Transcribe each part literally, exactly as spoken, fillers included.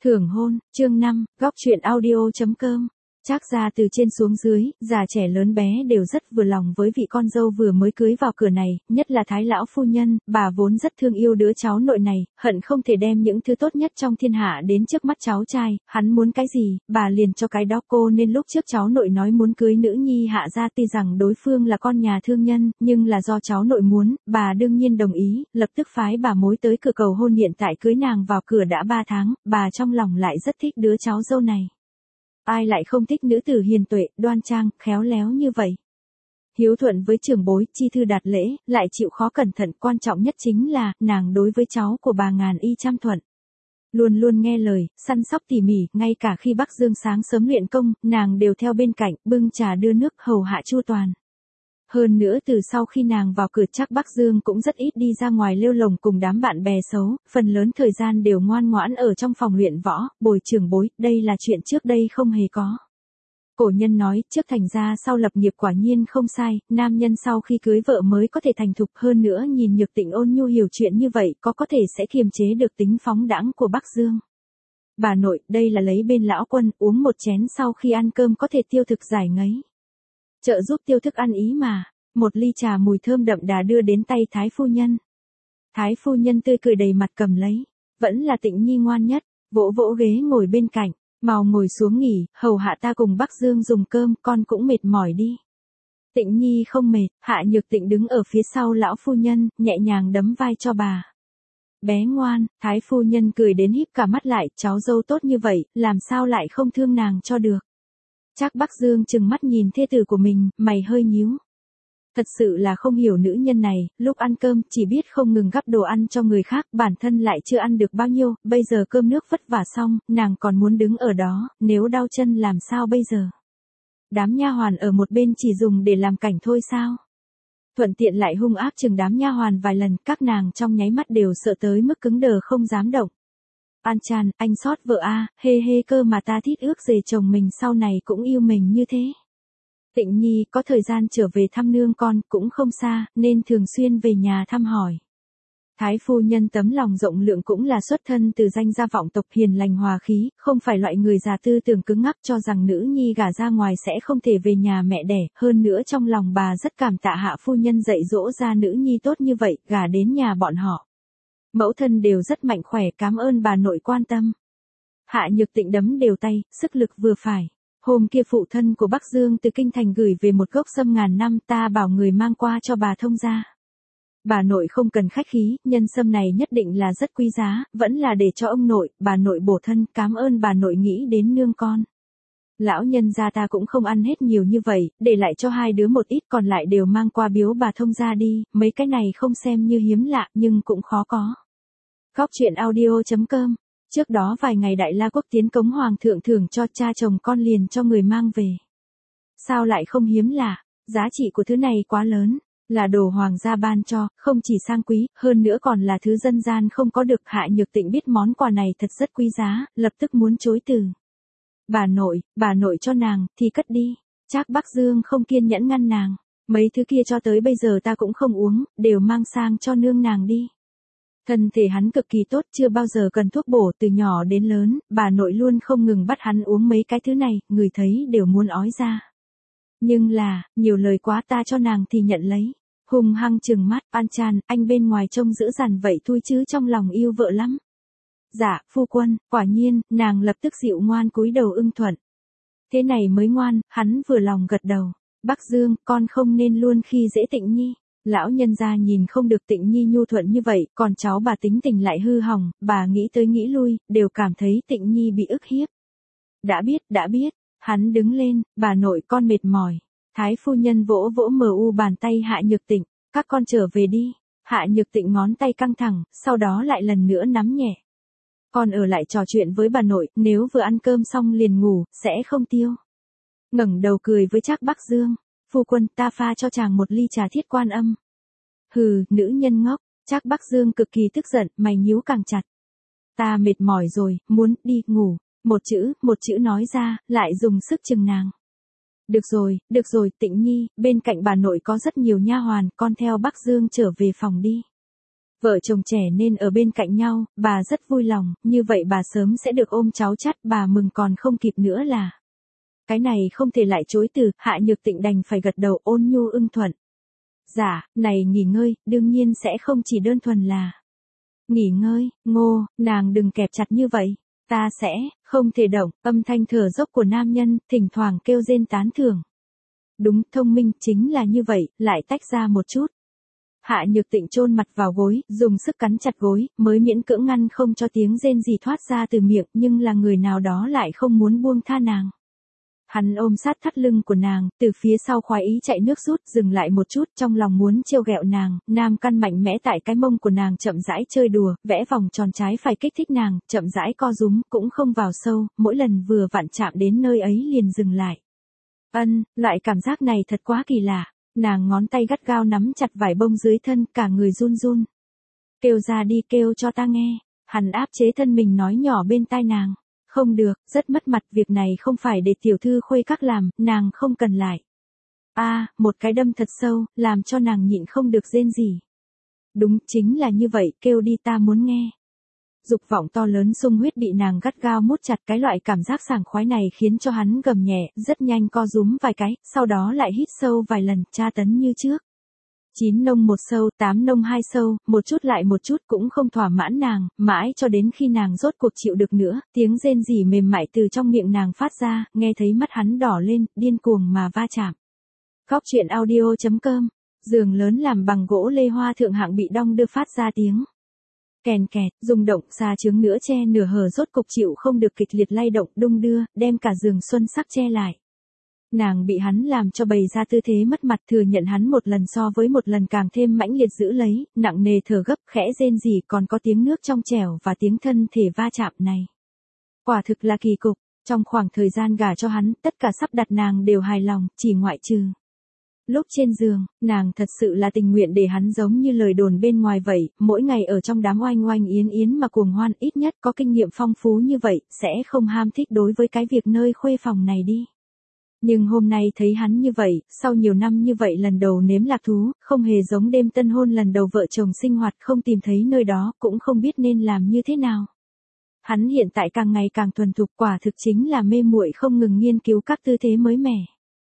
Thưởng hôn, chương năm, góc truyện audio chấm com. Trác gia từ trên xuống dưới, già trẻ lớn bé đều rất vừa lòng với vị con dâu vừa mới cưới vào cửa này, nhất là Thái lão phu nhân, bà vốn rất thương yêu đứa cháu nội này, hận không thể đem những thứ tốt nhất trong thiên hạ đến trước mắt cháu trai, hắn muốn cái gì, bà liền cho cái đó cô nên lúc trước cháu nội nói muốn cưới nữ nhi Hạ gia tuy rằng đối phương là con nhà thương nhân, nhưng là do cháu nội muốn, bà đương nhiên đồng ý, lập tức phái bà mối tới cửa cầu hôn hiện tại cưới nàng vào cửa đã ba tháng, bà trong lòng lại rất thích đứa cháu dâu này. Ai lại không thích nữ tử hiền tuệ, đoan trang, khéo léo như vậy. Hiếu thuận với trưởng bối, chi thư đạt lễ, lại chịu khó cẩn thận, quan trọng nhất chính là, nàng đối với cháu của bà ngàn y trăm thuận. Luôn luôn nghe lời, săn sóc tỉ mỉ, ngay cả khi Bắc Dương sáng sớm luyện công, nàng đều theo bên cạnh, bưng trà đưa nước, hầu hạ chu toàn. Hơn nữa từ sau khi nàng vào cửa chắc Bắc Dương cũng rất ít đi ra ngoài lêu lồng cùng đám bạn bè xấu, phần lớn thời gian đều ngoan ngoãn ở trong phòng luyện võ, bồi trưởng bối, đây là chuyện trước đây không hề có. Cổ nhân nói, trước thành gia sau lập nghiệp quả nhiên không sai, nam nhân sau khi cưới vợ mới có thể thành thục, hơn nữa nhìn Nhược Tịnh ôn nhu hiểu chuyện như vậy, có có thể sẽ kiềm chế được tính phóng đãng của Bắc Dương. Bà nội, đây là lấy bên lão quân, uống một chén sau khi ăn cơm có thể tiêu thực giải ngấy. Trợ giúp tiêu thức ăn ý mà, một ly trà mùi thơm đậm đà đưa đến tay Thái phu nhân. Thái phu nhân tươi cười đầy mặt cầm lấy, vẫn là Tịnh Nhi ngoan nhất, vỗ vỗ ghế ngồi bên cạnh, mau ngồi xuống nghỉ, hầu hạ ta cùng Bắc Dương dùng cơm, con cũng mệt mỏi đi. Tịnh Nhi không mệt, Hạ Nhược Tịnh đứng ở phía sau lão phu nhân, nhẹ nhàng đấm vai cho bà. Bé ngoan, Thái phu nhân cười đến híp cả mắt lại, cháu dâu tốt như vậy, làm sao lại không thương nàng cho được. Trác Bắc Dương trừng mắt nhìn thê tử của mình, mày hơi nhíu. Thật sự là không hiểu nữ nhân này, lúc ăn cơm chỉ biết không ngừng gắp đồ ăn cho người khác, bản thân lại chưa ăn được bao nhiêu, bây giờ cơm nước vất vả xong, nàng còn muốn đứng ở đó, nếu đau chân làm sao bây giờ? Đám nha hoàn ở một bên chỉ dùng để làm cảnh thôi sao? Thuận tiện lại hung ác chừng đám nha hoàn vài lần, các nàng trong nháy mắt đều sợ tới mức cứng đờ không dám động. An Chan, anh sót vợ a, hê hê cơ mà ta thiết ước dề chồng mình sau này cũng yêu mình như thế. Tịnh Nhi có thời gian trở về thăm nương con, cũng không xa, nên thường xuyên về nhà thăm hỏi. Thái phu nhân tấm lòng rộng lượng cũng là xuất thân từ danh gia vọng tộc hiền lành hòa khí, không phải loại người già tư tưởng cứng ngắc cho rằng nữ nhi gả ra ngoài sẽ không thể về nhà mẹ đẻ, hơn nữa trong lòng bà rất cảm tạ Hạ phu nhân dạy dỗ ra nữ nhi tốt như vậy, gả đến nhà bọn họ. Mẫu thân đều rất mạnh khỏe, cảm ơn bà nội quan tâm. Hạ Nhược Tịnh đấm đều tay, sức lực vừa phải. Hôm kia phụ thân của Bắc Dương từ kinh thành gửi về một gốc sâm ngàn năm, ta bảo người mang qua cho bà thông gia. Bà nội không cần khách khí, nhân sâm này nhất định là rất quý giá, vẫn là để cho ông nội, bà nội bổ thân, cảm ơn bà nội nghĩ đến nương con. Lão nhân gia ta cũng không ăn hết nhiều như vậy, để lại cho hai đứa một ít, còn lại đều mang qua biếu bà thông gia đi, mấy cái này không xem như hiếm lạ nhưng cũng khó có. Góc truyện audio chấm com. Trước đó vài ngày Đại La Quốc tiến cống hoàng thượng thưởng cho cha chồng con liền cho người mang về. Sao lại không hiếm lạ, giá trị của thứ này quá lớn, là đồ hoàng gia ban cho, không chỉ sang quý, hơn nữa còn là thứ dân gian không có được. Hạ Nhược Tịnh biết món quà này thật rất quý giá, lập tức muốn chối từ. Bà nội, bà nội cho nàng, thì cất đi. Trác Bắc Dương không kiên nhẫn ngăn nàng, mấy thứ kia cho tới bây giờ ta cũng không uống, đều mang sang cho nương nàng đi. Thân thể hắn cực kỳ tốt, chưa bao giờ cần thuốc bổ, từ nhỏ đến lớn, bà nội luôn không ngừng bắt hắn uống mấy cái thứ này, người thấy đều muốn ói ra. Nhưng là, nhiều lời quá, ta cho nàng thì nhận lấy. Hùng hăng trừng mắt, An Chan, anh bên ngoài trông dữ dằn vậy thôi chứ trong lòng yêu vợ lắm. Dạ, phu quân, quả nhiên, nàng lập tức dịu ngoan cúi đầu ưng thuận. Thế này mới ngoan, hắn vừa lòng gật đầu. Bắc Dương, con không nên luôn khi dễ Tịnh Nhi. Lão nhân gia nhìn không được Tịnh Nhi nhu thuận như vậy, còn cháu bà tính tình lại hư hỏng, bà nghĩ tới nghĩ lui, đều cảm thấy Tịnh Nhi bị ức hiếp. Đã biết, đã biết, hắn đứng lên, bà nội con mệt mỏi. Thái phu nhân vỗ vỗ mờ u bàn tay Hạ Nhược Tịnh, các con trở về đi. Hạ Nhược Tịnh ngón tay căng thẳng, sau đó lại lần nữa nắm nhẹ. Con ở lại trò chuyện với bà nội, nếu vừa ăn cơm xong liền ngủ, sẽ không tiêu. Ngẩng đầu cười với Trác Bắc Dương. Phu quân, ta pha cho chàng một ly trà thiết quan âm. Hừ, nữ nhân ngốc. Trác Bắc Dương cực kỳ tức giận, mày nhíu càng chặt. Ta mệt mỏi rồi, muốn đi ngủ. Một chữ, một chữ nói ra, lại dùng sức chừng nàng. Được rồi, được rồi, Tịnh Nhi, bên cạnh bà nội có rất nhiều nha hoàn, con theo Bắc Dương trở về phòng đi. Vợ chồng trẻ nên ở bên cạnh nhau, bà rất vui lòng, như vậy bà sớm sẽ được ôm cháu chắt, bà mừng còn không kịp nữa là. Cái này không thể lại chối từ, Hạ Nhược Tịnh đành phải gật đầu ôn nhu ưng thuận. Dạ, này nghỉ ngơi, đương nhiên sẽ không chỉ đơn thuần là. Nghỉ ngơi, Ngô, nàng đừng kẹp chặt như vậy, ta sẽ, không thể động, âm thanh thở dốc của nam nhân, thỉnh thoảng kêu rên tán thưởng. Đúng, thông minh, chính là như vậy, lại tách ra một chút. Hạ Nhược Tịnh chôn mặt vào gối, dùng sức cắn chặt gối, mới miễn cưỡng ngăn không cho tiếng rên gì thoát ra từ miệng, nhưng là người nào đó lại không muốn buông tha nàng. Hắn ôm sát thắt lưng của nàng, từ phía sau khoái ý chạy nước rút, dừng lại một chút, trong lòng muốn trêu ghẹo nàng, nam căn mạnh mẽ tại cái mông của nàng chậm rãi chơi đùa, vẽ vòng tròn trái phải kích thích nàng, chậm rãi co rúm, cũng không vào sâu, mỗi lần vừa vặn chạm đến nơi ấy liền dừng lại. Ân, loại cảm giác này thật quá kỳ lạ. Nàng ngón tay gắt gao nắm chặt vải bông dưới thân, cả người run run. Kêu ra đi, kêu cho ta nghe. Hắn áp chế thân mình nói nhỏ bên tai nàng. Không được, rất mất mặt, việc này không phải để tiểu thư khuê các làm, nàng không cần lại. A, à, một cái đâm thật sâu, làm cho nàng nhịn không được rên gì. Đúng, chính là như vậy, kêu đi, ta muốn nghe. Dục vọng to lớn sung huyết bị nàng gắt gao mút chặt, cái loại cảm giác sảng khoái này khiến cho hắn gầm nhẹ, rất nhanh co rúm vài cái, sau đó lại hít sâu vài lần, tra tấn như trước. Chín nông một sâu, tám nông hai sâu, một chút lại một chút cũng không thỏa mãn nàng, mãi cho đến khi nàng rốt cuộc chịu được nữa, tiếng rên rỉ mềm mại từ trong miệng nàng phát ra, nghe thấy mắt hắn đỏ lên, điên cuồng mà va chạm. Góc truyện audio chấm com, giường lớn làm bằng gỗ lê hoa thượng hạng bị đong đưa phát ra tiếng. Kèn kẹt, rung động, xà trướng nửa che nửa hở rốt cục chịu không được kịch liệt lay động, đung đưa, đem cả giường xuân sắc che lại. Nàng bị hắn làm cho bày ra tư thế mất mặt, thừa nhận hắn một lần so với một lần càng thêm mãnh liệt giữ lấy, nặng nề thở gấp, khẽ rên rỉ, còn có tiếng nước trong trẻo và tiếng thân thể va chạm này. Quả thực là kỳ cục, trong khoảng thời gian gả cho hắn, tất cả sắp đặt nàng đều hài lòng, chỉ ngoại trừ. Lúc trên giường, nàng thật sự là tình nguyện để hắn giống như lời đồn bên ngoài vậy, mỗi ngày ở trong đám oanh oanh yến yến mà cuồng hoan, ít nhất có kinh nghiệm phong phú như vậy, sẽ không ham thích đối với cái việc nơi khuê phòng này đi. Nhưng hôm nay thấy hắn như vậy, sau nhiều năm như vậy lần đầu nếm lạc thú, không hề giống đêm tân hôn lần đầu vợ chồng sinh hoạt, không tìm thấy nơi đó, cũng không biết nên làm như thế nào. Hắn hiện tại càng ngày càng thuần thục, quả thực chính là mê muội không ngừng nghiên cứu các tư thế mới mẻ.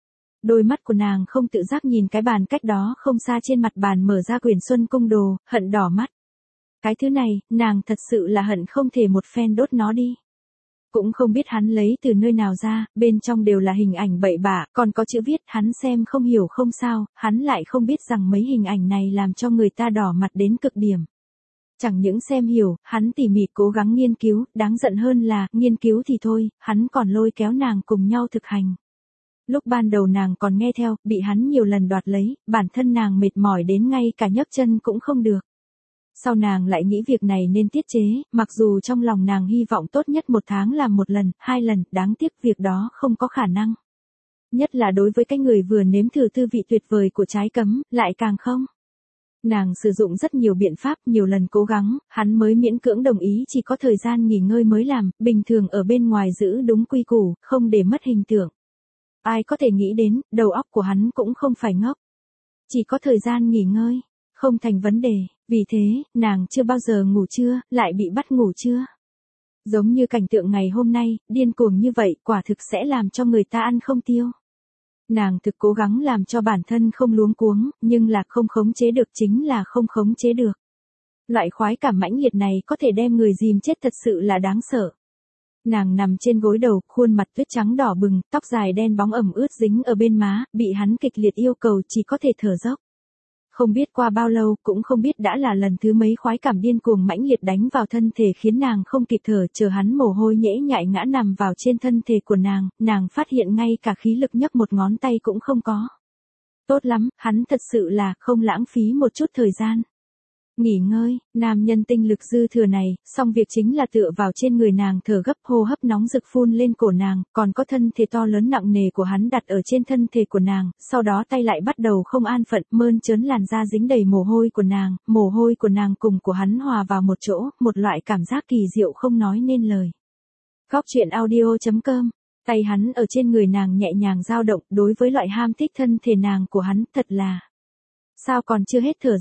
Đôi mắt của nàng không tự giác nhìn cái bàn cách đó không xa, trên mặt bàn mở ra quyển Xuân Cung Đồ, hận đỏ mắt. Cái thứ này, nàng thật sự là hận không thể một phen đốt nó đi. Cũng không biết hắn lấy từ nơi nào ra, bên trong đều là hình ảnh bậy bạ, còn có chữ viết, hắn xem không hiểu không sao, hắn lại không biết rằng mấy hình ảnh này làm cho người ta đỏ mặt đến cực điểm. Chẳng những xem hiểu, hắn tỉ mỉ cố gắng nghiên cứu, đáng giận hơn là, nghiên cứu thì thôi, hắn còn lôi kéo nàng cùng nhau thực hành. Lúc ban đầu nàng còn nghe theo, bị hắn nhiều lần đoạt lấy, bản thân nàng mệt mỏi đến ngay cả nhấc chân cũng không được. Sau nàng lại nghĩ việc này nên tiết chế, mặc dù trong lòng nàng hy vọng tốt nhất một tháng làm một lần, hai lần, đáng tiếc việc đó không có khả năng. Nhất là đối với cái người vừa nếm thử tư vị tuyệt vời của trái cấm, lại càng không. Nàng sử dụng rất nhiều biện pháp, nhiều lần cố gắng, hắn mới miễn cưỡng đồng ý chỉ có thời gian nghỉ ngơi mới làm, bình thường ở bên ngoài giữ đúng quy củ, không để mất hình tượng. Ai có thể nghĩ đến, đầu óc của hắn cũng không phải ngốc. Chỉ có thời gian nghỉ ngơi, không thành vấn đề, vì thế, nàng chưa bao giờ ngủ trưa, lại bị bắt ngủ trưa. Giống như cảnh tượng ngày hôm nay, điên cuồng như vậy, quả thực sẽ làm cho người ta ăn không tiêu. Nàng thực cố gắng làm cho bản thân không luống cuống, nhưng là không khống chế được, chính là không khống chế được. Loại khoái cảm mãnh liệt này có thể đem người dìm chết, thật sự là đáng sợ. Nàng nằm trên gối đầu, khuôn mặt tuyết trắng đỏ bừng, tóc dài đen bóng ẩm ướt dính ở bên má, bị hắn kịch liệt yêu cầu chỉ có thể thở dốc. Không biết qua bao lâu, cũng không biết đã là lần thứ mấy khoái cảm điên cuồng mãnh liệt đánh vào thân thể khiến nàng không kịp thở, chờ hắn mồ hôi nhễ nhại ngã nằm vào trên thân thể của nàng, nàng phát hiện ngay cả khí lực nhấc một ngón tay cũng không có. Tốt lắm, hắn thật sự là không lãng phí một chút thời gian. Nghỉ ngơi, nam nhân tinh lực dư thừa này, xong việc chính là tựa vào trên người nàng thở gấp, hô hấp nóng rực phun lên cổ nàng, còn có thân thể to lớn nặng nề của hắn đặt ở trên thân thể của nàng, sau đó tay lại bắt đầu không an phận, mơn trớn làn da dính đầy mồ hôi của nàng, mồ hôi của nàng cùng của hắn hòa vào một chỗ, một loại cảm giác kỳ diệu không nói nên lời. Góc truyện audio chấm com, tay hắn ở trên người nàng nhẹ nhàng dao động, đối với loại ham thích thân thể nàng của hắn, thật là. Sao còn chưa hết thở dốc?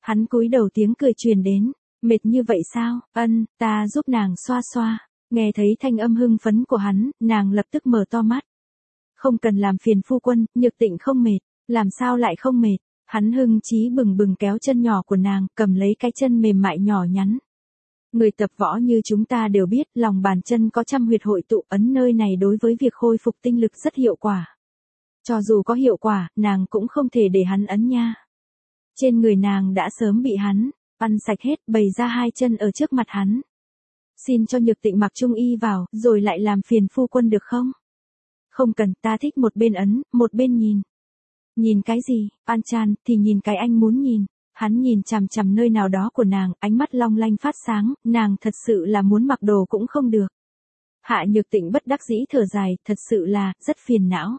Hắn cúi đầu tiếng cười truyền đến, mệt như vậy sao, ân, ta giúp nàng xoa xoa. Nghe thấy thanh âm hưng phấn của hắn, nàng lập tức mở to mắt. Không cần làm phiền phu quân, Nhược Tịnh không mệt, làm sao lại không mệt. Hắn hưng chí bừng bừng kéo chân nhỏ của nàng, cầm lấy cái chân mềm mại nhỏ nhắn. Người tập võ như chúng ta đều biết, lòng bàn chân có trăm huyệt hội tụ, ấn nơi này đối với việc khôi phục tinh lực rất hiệu quả. Cho dù có hiệu quả, nàng cũng không thể để hắn ấn nha. Trên người nàng đã sớm bị hắn ăn sạch hết, bày ra hai chân ở trước mặt hắn. Xin cho Nhược Tịnh mặc trung y vào, rồi lại làm phiền phu quân được không? Không cần, ta thích một bên ấn, một bên nhìn. Nhìn cái gì, An Chan, thì nhìn cái anh muốn nhìn. Hắn nhìn chằm chằm nơi nào đó của nàng, ánh mắt long lanh phát sáng, nàng thật sự là muốn mặc đồ cũng không được. Hạ Nhược Tịnh bất đắc dĩ thở dài, thật sự là, rất phiền não.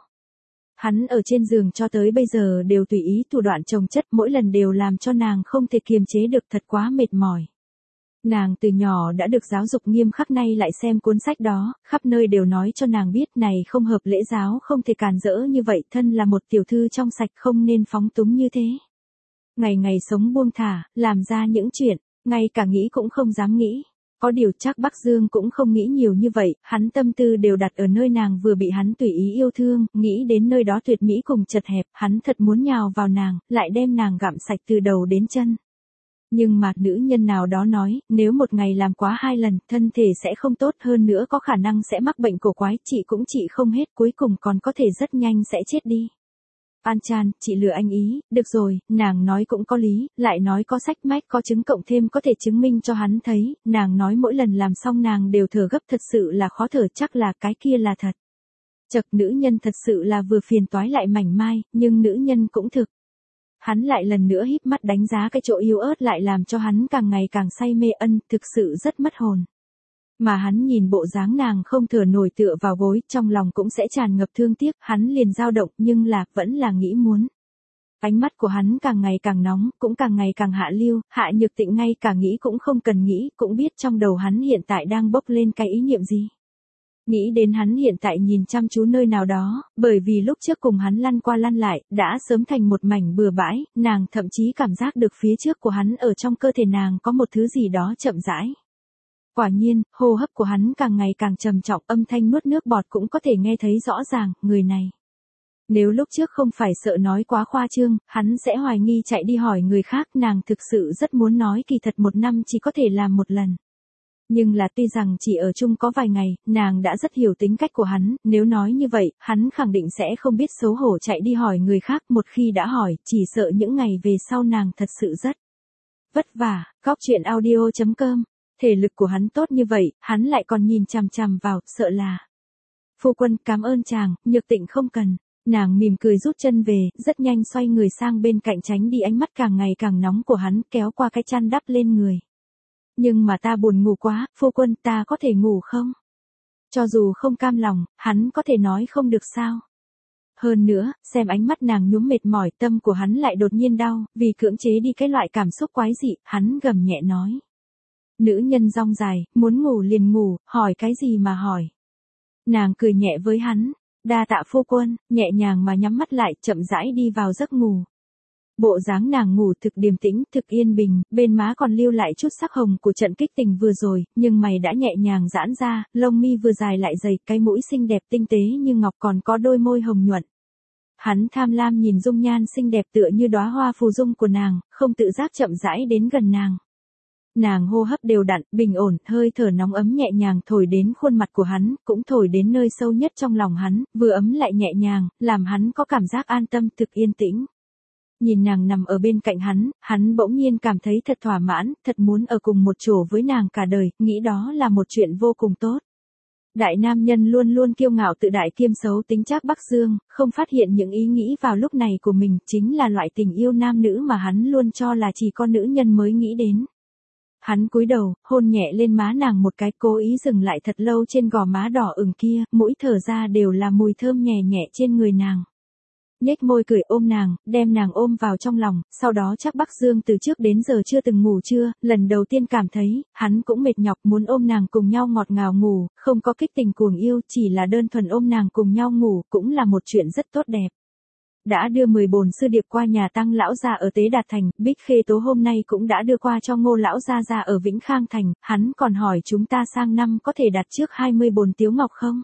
Hắn ở trên giường cho tới bây giờ đều tùy ý thủ đoạn chồng chất, mỗi lần đều làm cho nàng không thể kiềm chế được, thật quá mệt mỏi. Nàng từ nhỏ đã được giáo dục nghiêm khắc, nay lại xem cuốn sách đó, khắp nơi đều nói cho nàng biết này không hợp lễ giáo, không thể càn rỡ như vậy, thân là một tiểu thư trong sạch không nên phóng túng như thế. Ngày ngày sống buông thả, làm ra những chuyện, ngay cả nghĩ cũng không dám nghĩ. Có điều chắc Bắc Dương cũng không nghĩ nhiều như vậy, hắn tâm tư đều đặt ở nơi nàng vừa bị hắn tùy ý yêu thương, nghĩ đến nơi đó tuyệt mỹ cùng chật hẹp, hắn thật muốn nhào vào nàng, lại đem nàng gặm sạch từ đầu đến chân. Nhưng mà nữ nhân nào đó nói, nếu một ngày làm quá hai lần, thân thể sẽ không tốt, hơn nữa có khả năng sẽ mắc bệnh cổ quái, chị cũng trị không hết, cuối cùng còn có thể rất nhanh sẽ chết đi. An Chan, chị lừa anh ý, được rồi, nàng nói cũng có lý, lại nói có sách mách có chứng cộng thêm có thể chứng minh cho hắn thấy, nàng nói mỗi lần làm xong nàng đều thở gấp, thật sự là khó thở, chắc là cái kia là thật. Chật, nữ nhân thật sự là vừa phiền toái lại mảnh mai, nhưng nữ nhân cũng thực. Hắn lại lần nữa híp mắt đánh giá cái chỗ yếu ớt, lại làm cho hắn càng ngày càng say mê, ân, thực sự rất mất hồn. Mà hắn nhìn bộ dáng nàng không thở nổi tựa vào gối, trong lòng cũng sẽ tràn ngập thương tiếc, hắn liền dao động, nhưng là, vẫn là nghĩ muốn. Ánh mắt của hắn càng ngày càng nóng, cũng càng ngày càng hạ lưu, Hạ Nhược Tịnh ngay cả nghĩ cũng không cần nghĩ, cũng biết trong đầu hắn hiện tại đang bốc lên cái ý niệm gì. Nghĩ đến hắn hiện tại nhìn chăm chú nơi nào đó, bởi vì lúc trước cùng hắn lăn qua lăn lại, đã sớm thành một mảnh bừa bãi, nàng thậm chí cảm giác được phía trước của hắn ở trong cơ thể nàng có một thứ gì đó chậm rãi. Quả nhiên, hô hấp của hắn càng ngày càng trầm trọng, âm thanh nuốt nước bọt cũng có thể nghe thấy rõ ràng, người này. Nếu lúc trước không phải sợ nói quá khoa trương, hắn sẽ hoài nghi chạy đi hỏi người khác, nàng thực sự rất muốn nói kỳ thật một năm chỉ có thể làm một lần. Nhưng là tuy rằng chỉ ở chung có vài ngày, nàng đã rất hiểu tính cách của hắn, nếu nói như vậy, hắn khẳng định sẽ không biết xấu hổ chạy đi hỏi người khác, một khi đã hỏi, chỉ sợ những ngày về sau nàng thật sự rất vất vả. Góc truyện audio chấm com. Thể lực của hắn tốt như vậy, hắn lại còn nhìn chằm chằm vào, sợ là. Phu quân, cảm ơn chàng, Nhược Tịnh không cần. Nàng mỉm cười rút chân về, rất nhanh xoay người sang bên cạnh tránh đi ánh mắt càng ngày càng nóng của hắn, kéo qua cái chăn đắp lên người. Nhưng mà ta buồn ngủ quá, phu quân, ta có thể ngủ không? Cho dù không cam lòng, hắn có thể nói không được sao? Hơn nữa, xem ánh mắt nàng nhuốm mệt mỏi, tâm của hắn lại đột nhiên đau, vì cưỡng chế đi cái loại cảm xúc quái dị, hắn gầm nhẹ nói. Nữ nhân rong dài, muốn ngủ liền ngủ, hỏi cái gì mà hỏi. Nàng cười nhẹ với hắn, đa tạ phu quân, nhẹ nhàng mà nhắm mắt lại, chậm rãi đi vào giấc ngủ. Bộ dáng nàng ngủ thực điềm tĩnh, thực yên bình, bên má còn lưu lại chút sắc hồng của trận kích tình vừa rồi, nhưng mày đã nhẹ nhàng giãn ra, lông mi vừa dài lại dày, cái mũi xinh đẹp tinh tế như ngọc, còn có đôi môi hồng nhuận. Hắn tham lam nhìn dung nhan xinh đẹp tựa như đóa hoa phù dung của nàng, không tự giác chậm rãi đến gần nàng. Nàng hô hấp đều đặn, bình ổn, hơi thở nóng ấm nhẹ nhàng thổi đến khuôn mặt của hắn, cũng thổi đến nơi sâu nhất trong lòng hắn, vừa ấm lại nhẹ nhàng, làm hắn có cảm giác an tâm, thực yên tĩnh. Nhìn nàng nằm ở bên cạnh hắn, hắn bỗng nhiên cảm thấy thật thỏa mãn, thật muốn ở cùng một chỗ với nàng cả đời, nghĩ đó là một chuyện vô cùng tốt. Đại nam nhân luôn luôn kiêu ngạo tự đại kiêm xấu tính Trác Bắc Dương, không phát hiện những ý nghĩ vào lúc này của mình, chính là loại tình yêu nam nữ mà hắn luôn cho là chỉ có nữ nhân mới nghĩ đến. Hắn cúi đầu, hôn nhẹ lên má nàng một cái, cố ý dừng lại thật lâu trên gò má đỏ ửng kia, mũi thở ra đều là mùi thơm nhẹ nhẹ trên người nàng. Nhếch môi cười ôm nàng, đem nàng ôm vào trong lòng, sau đó Trác Bắc Dương từ trước đến giờ chưa từng ngủ trưa, lần đầu tiên cảm thấy, hắn cũng mệt nhọc muốn ôm nàng cùng nhau ngọt ngào ngủ, không có kích tình cuồng yêu, chỉ là đơn thuần ôm nàng cùng nhau ngủ, cũng là một chuyện rất tốt đẹp. đã đưa mười bồn sư điệp qua nhà Tăng lão gia ở Tế Đạt Thành, Bích Khê Tố hôm nay cũng đã đưa qua cho Ngô lão gia gia ở Vĩnh Khang Thành, hắn còn hỏi chúng ta sang năm có thể đặt trước hai mươi bồn tiếu ngọc không?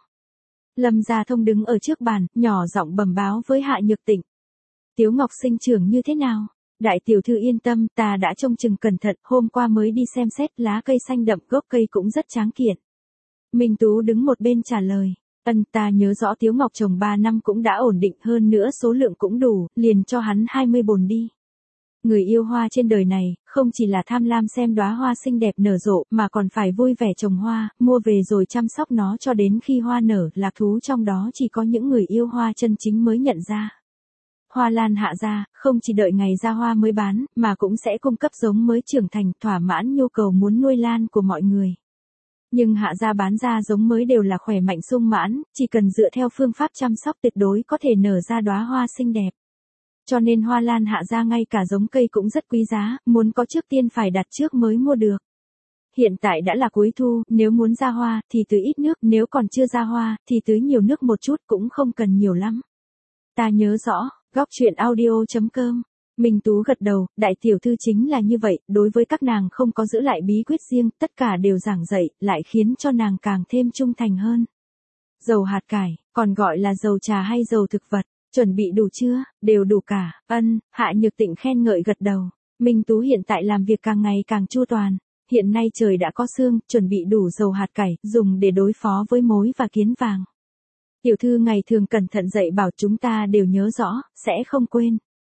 Lâm Gia Thông đứng ở trước bàn, nhỏ giọng bẩm báo với Hạ Nhược Tịnh. Tiếu ngọc sinh trưởng như thế nào? Đại tiểu thư yên tâm, ta đã trông chừng cẩn thận, hôm qua mới đi xem xét, lá cây xanh đậm, gốc cây cũng rất tráng kiện. Minh Tú đứng một bên trả lời. Ân, ta nhớ rõ Tiếu Ngọc trồng ba năm cũng đã ổn định, hơn nữa số lượng cũng đủ, liền cho hắn hai mươi bồn đi. Người yêu hoa trên đời này, không chỉ là tham lam xem đóa hoa xinh đẹp nở rộ, mà còn phải vui vẻ trồng hoa, mua về rồi chăm sóc nó cho đến khi hoa nở, lạc thú trong đó chỉ có những người yêu hoa chân chính mới nhận ra. Hoa lan Hạ gia, không chỉ đợi ngày ra hoa mới bán, mà cũng sẽ cung cấp giống mới trưởng thành, thỏa mãn nhu cầu muốn nuôi lan của mọi người. Nhưng Hạ gia bán ra giống mới đều là khỏe mạnh sung mãn, chỉ cần dựa theo phương pháp chăm sóc tuyệt đối có thể nở ra đóa hoa xinh đẹp. Cho nên hoa lan Hạ gia ngay cả giống cây cũng rất quý giá, muốn có trước tiên phải đặt trước mới mua được. Hiện tại đã là cuối thu, nếu muốn ra hoa thì tưới ít nước, nếu còn chưa ra hoa thì tưới nhiều nước một chút, cũng không cần nhiều lắm. Ta nhớ rõ. Góc truyện audio chấm com. Minh Tú gật đầu, đại tiểu thư chính là như vậy, đối với các nàng không có giữ lại bí quyết riêng, tất cả đều giảng dạy, lại khiến cho nàng càng thêm trung thành hơn. Dầu hạt cải, còn gọi là dầu trà hay dầu thực vật, chuẩn bị đủ chưa? Đều đủ cả. Ân, Hạ Nhược Tịnh khen ngợi gật đầu. Minh Tú hiện tại làm việc càng ngày càng chu toàn. Hiện nay trời đã có sương, chuẩn bị đủ dầu hạt cải, dùng để đối phó với mối và kiến vàng. Tiểu thư ngày thường cẩn thận dạy bảo chúng ta đều nhớ rõ, sẽ không quên.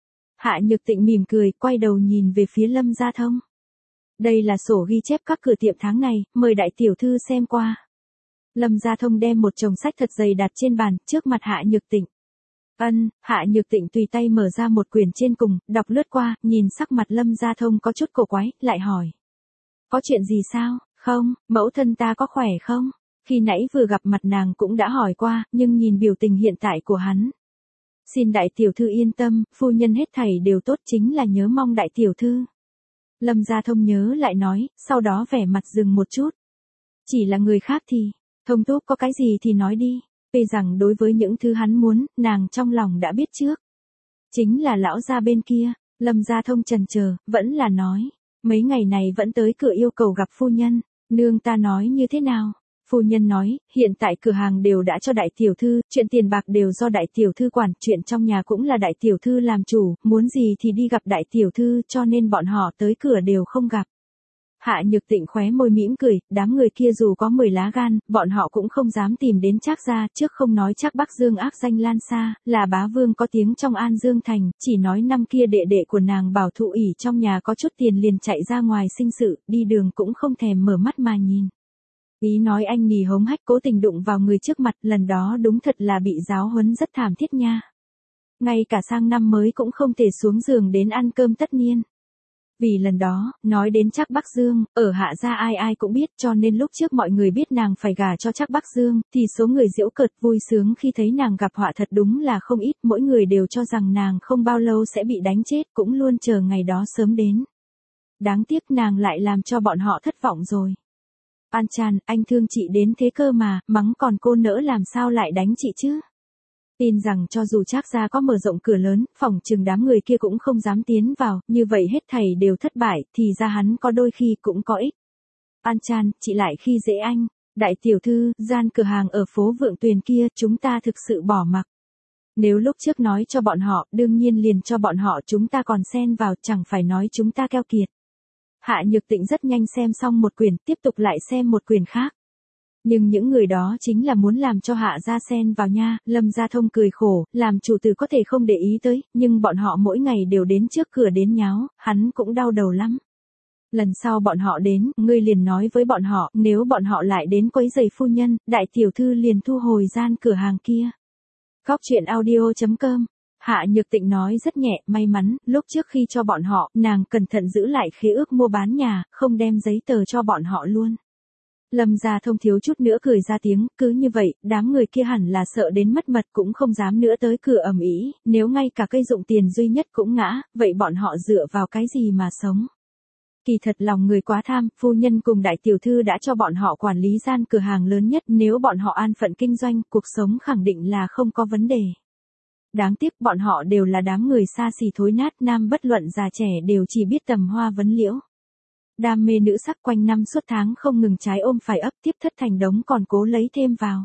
Hạ Nhược Tịnh mỉm cười, quay đầu nhìn về phía Lâm Gia Thông. Đây là sổ ghi chép các cửa tiệm tháng này, mời đại tiểu thư xem qua. Lâm Gia Thông đem một chồng sách thật dày đặt trên bàn, trước mặt Hạ Nhược Tịnh. Ân, Hạ Nhược Tịnh tùy tay mở ra một quyển trên cùng, đọc lướt qua, nhìn sắc mặt Lâm Gia Thông có chút cổ quái, lại hỏi. Có chuyện gì sao? Không, mẫu thân ta có khỏe không? Khi nãy vừa gặp mặt nàng cũng đã hỏi qua, nhưng nhìn biểu tình hiện tại của hắn. Xin đại tiểu thư yên tâm, phu nhân hết thảy đều tốt, chính là nhớ mong đại tiểu thư. Lâm Gia Thông nhớ lại nói, sau đó vẻ mặt dừng một chút. Chỉ là người khác thì, Thông Túc có cái gì thì nói đi, vì rằng đối với những thứ hắn muốn, nàng trong lòng đã biết trước. Chính là lão gia bên kia, Lâm Gia Thông chần chờ, vẫn là nói, mấy ngày này vẫn tới cửa yêu cầu gặp phu nhân, nương ta nói như thế nào? Phu nhân nói, hiện tại cửa hàng đều đã cho đại tiểu thư, chuyện tiền bạc đều do đại tiểu thư quản, chuyện trong nhà cũng là đại tiểu thư làm chủ, muốn gì thì đi gặp đại tiểu thư, cho nên bọn họ tới cửa đều không gặp. Hạ Nhược Tịnh khóe môi mỉm cười, đám người kia dù có mười lá gan, bọn họ cũng không dám tìm đến Trác gia, trước không nói Trác Bắc Dương ác danh lan xa, là bá vương có tiếng trong An Dương Thành, chỉ nói năm kia đệ đệ của nàng Bảo Thụ ỷ trong nhà có chút tiền liền chạy ra ngoài sinh sự, đi đường cũng không thèm mở mắt mà nhìn. Ý nói anh nì hống hách cố tình đụng vào người trước mặt, lần đó đúng thật là bị giáo huấn rất thảm thiết nha. Ngay cả sang năm mới cũng không thể xuống giường đến ăn cơm tất niên. Vì lần đó, nói đến Trác Bắc Dương, ở Hạ gia ai ai cũng biết, cho nên lúc trước mọi người biết nàng phải gả cho Trác Bắc Dương, thì số người giễu cợt vui sướng khi thấy nàng gặp họa thật đúng là không ít, mỗi người đều cho rằng nàng không bao lâu sẽ bị đánh chết, cũng luôn chờ ngày đó sớm đến. Đáng tiếc nàng lại làm cho bọn họ thất vọng rồi. An Chan, anh thương chị đến thế cơ mà, mắng còn cô nỡ làm sao lại đánh chị chứ? Tin rằng cho dù Trác gia có mở rộng cửa lớn, phòng chừng đám người kia cũng không dám tiến vào, như vậy hết thảy đều thất bại, thì ra hắn có đôi khi cũng có ích. An Chan, chị lại khi dễ anh. Đại tiểu thư, gian cửa hàng ở phố Vượng Tuyền kia, chúng ta thực sự bỏ mặc. Nếu lúc trước nói cho bọn họ, đương nhiên liền cho bọn họ, chúng ta còn xen vào, chẳng phải nói chúng ta keo kiệt. Hạ Nhược Tịnh rất nhanh xem xong một quyển, tiếp tục lại xem một quyển khác. Nhưng những người đó chính là muốn làm cho Hạ gia xen vào nha, Lâm Gia Thông cười khổ, làm chủ tử có thể không để ý tới, nhưng bọn họ mỗi ngày đều đến trước cửa đến nháo, hắn cũng đau đầu lắm. Lần sau bọn họ đến, ngươi liền nói với bọn họ, nếu bọn họ lại đến quấy rầy phu nhân, đại tiểu thư liền thu hồi gian cửa hàng kia. Góc truyện audio chấm com. Hạ Nhược Tịnh nói rất nhẹ, may mắn, lúc trước khi cho bọn họ, nàng cẩn thận giữ lại khế ước mua bán nhà, không đem giấy tờ cho bọn họ luôn. Lâm Gia Thông thiếu chút nữa cười ra tiếng, cứ như vậy, đám người kia hẳn là sợ đến mất mật cũng không dám nữa tới cửa ầm ĩ, nếu ngay cả cây dụng tiền duy nhất cũng ngã, vậy bọn họ dựa vào cái gì mà sống? Kỳ thật lòng người quá tham, phu nhân cùng đại tiểu thư đã cho bọn họ quản lý gian cửa hàng lớn nhất, nếu bọn họ an phận kinh doanh, cuộc sống khẳng định là không có vấn đề. Đáng tiếc bọn họ đều là đám người xa xỉ thối nát, nam bất luận già trẻ đều chỉ biết tầm hoa vấn liễu. Đam mê nữ sắc quanh năm suốt tháng không ngừng trái ôm phải ấp, tiếp thất thành đống còn cố lấy thêm vào.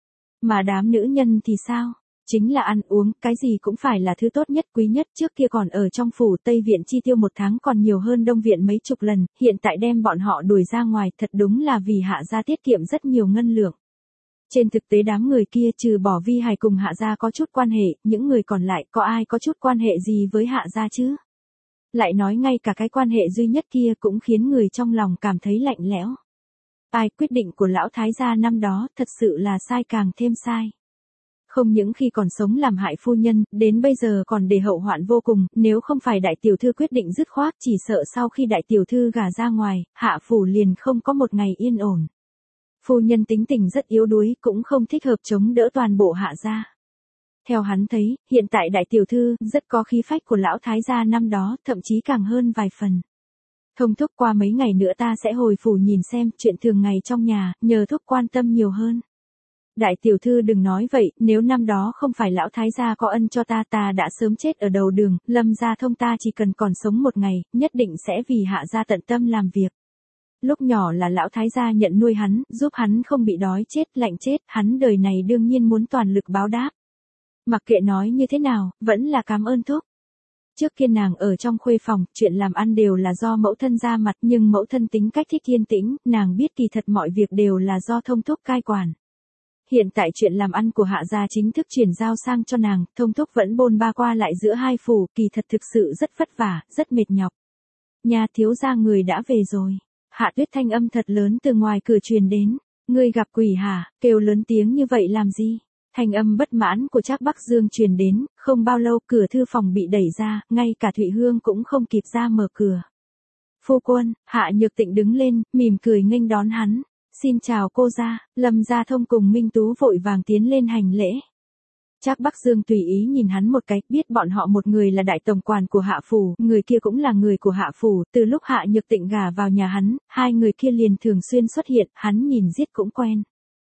Mà đám nữ nhân thì sao? Chính là ăn uống, cái gì cũng phải là thứ tốt nhất quý nhất, trước kia còn ở trong phủ Tây Viện chi tiêu một tháng còn nhiều hơn Đông Viện mấy chục lần, hiện tại đem bọn họ đuổi ra ngoài, thật đúng là vì Hạ gia tiết kiệm rất nhiều ngân lượng. Trên thực tế đám người kia trừ bỏ Vi Hài cùng Hạ gia có chút quan hệ, những người còn lại có ai có chút quan hệ gì với Hạ gia chứ? Lại nói ngay cả cái quan hệ duy nhất kia cũng khiến người trong lòng cảm thấy lạnh lẽo. Ai, quyết định của lão thái gia năm đó thật sự là sai càng thêm sai. Không những khi còn sống làm hại phu nhân, đến bây giờ còn để hậu hoạn vô cùng, nếu không phải đại tiểu thư quyết định dứt khoát, chỉ sợ sau khi đại tiểu thư gả ra ngoài, Hạ phủ liền không có một ngày yên ổn. Phu nhân tính tình rất yếu đuối, cũng không thích hợp chống đỡ toàn bộ Hạ gia. Theo hắn thấy, hiện tại đại tiểu thư rất có khí phách của lão thái gia năm đó, thậm chí càng hơn vài phần. Thông thúc qua mấy ngày nữa ta sẽ hồi phủ nhìn xem, chuyện thường ngày trong nhà, nhờ thúc quan tâm nhiều hơn. Đại tiểu thư đừng nói vậy, nếu năm đó không phải lão thái gia có ân cho ta, ta đã sớm chết ở đầu đường, Lâm gia thông ta chỉ cần còn sống một ngày, nhất định sẽ vì Hạ gia tận tâm làm việc. Lúc nhỏ là lão thái gia nhận nuôi hắn, giúp hắn không bị đói chết, lạnh chết, hắn đời này đương nhiên muốn toàn lực báo đáp. Mặc kệ nói như thế nào, vẫn là cảm ơn thúc. Trước kia nàng ở trong khuê phòng, chuyện làm ăn đều là do mẫu thân ra mặt, nhưng mẫu thân tính cách thích yên tĩnh, nàng biết kỳ thật mọi việc đều là do thông thúc cai quản. Hiện tại chuyện làm ăn của Hạ gia chính thức chuyển giao sang cho nàng, thông thúc vẫn bôn ba qua lại giữa hai phủ, kỳ thật thực sự rất vất vả, rất mệt nhọc. Nhà thiếu gia người đã về rồi. Hạ Tuyết thanh âm thật lớn từ ngoài cửa truyền đến. Ngươi gặp quỷ hả, kêu lớn tiếng như vậy làm gì? Thanh âm bất mãn của Trác Bắc Dương truyền đến, không bao lâu cửa thư phòng bị đẩy ra, ngay cả Thụy Hương cũng không kịp ra mở cửa. Phu quân, Hạ Nhược Tịnh đứng lên, mỉm cười nghênh đón hắn. Xin chào cô gia, Lâm Gia Thông cùng Minh Tú vội vàng tiến lên hành lễ. Trác Bắc Dương tùy ý nhìn hắn một cái, biết bọn họ một người là đại tổng quản của Hạ phủ, người kia cũng là người của Hạ phủ, từ lúc Hạ Nhược Tịnh gả vào nhà hắn, hai người kia liền thường xuyên xuất hiện, hắn nhìn giết cũng quen.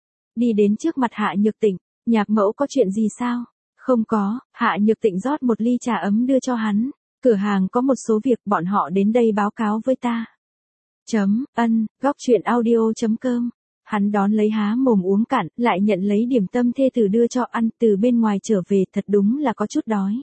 Đi đến trước mặt Hạ Nhược Tịnh, nhạc mẫu có chuyện gì sao? Không có, Hạ Nhược Tịnh rót một ly trà ấm đưa cho hắn, cửa hàng có một số việc bọn họ đến đây báo cáo với ta. Chấm, ân, góc truyện audio chấm com. Hắn đón lấy há mồm uống cạn, lại nhận lấy điểm tâm thê tử đưa cho ăn, từ bên ngoài trở về, thật đúng là có chút đói.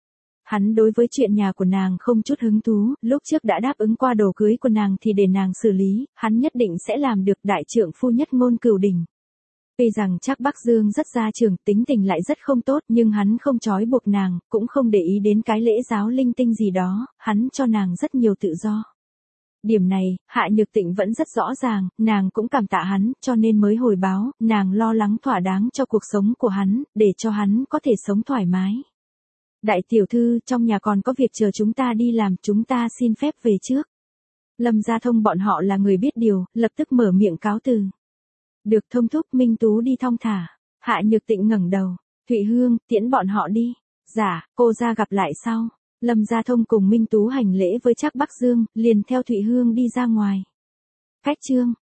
Hắn đối với chuyện nhà của nàng không chút hứng thú, lúc trước đã đáp ứng qua đồ cưới của nàng thì để nàng xử lý, hắn nhất định sẽ làm được, đại trượng phu nhất ngôn cửu đình. Tuy rằng Trác Bắc Dương rất gia trưởng, tính tình lại rất không tốt, nhưng hắn không trói buộc nàng, cũng không để ý đến cái lễ giáo linh tinh gì đó, hắn cho nàng rất nhiều tự do. Điểm này, Hạ Nhược Tịnh vẫn rất rõ ràng, nàng cũng cảm tạ hắn, cho nên mới hồi báo, nàng lo lắng thỏa đáng cho cuộc sống của hắn, để cho hắn có thể sống thoải mái. Đại tiểu thư, trong nhà còn có việc chờ chúng ta đi làm, chúng ta xin phép về trước. Lâm Gia Thông bọn họ là người biết điều, lập tức mở miệng cáo từ. Được thông thúc, Minh Tú đi thong thả. Hạ Nhược Tịnh ngẩng đầu, Thụy Hương, tiễn bọn họ đi. Dạ, cô ra gặp lại sau. Lâm Gia Thông cùng Minh Tú hành lễ với Trác Bắc Dương, liền theo Thụy Hương đi ra ngoài. Cách chương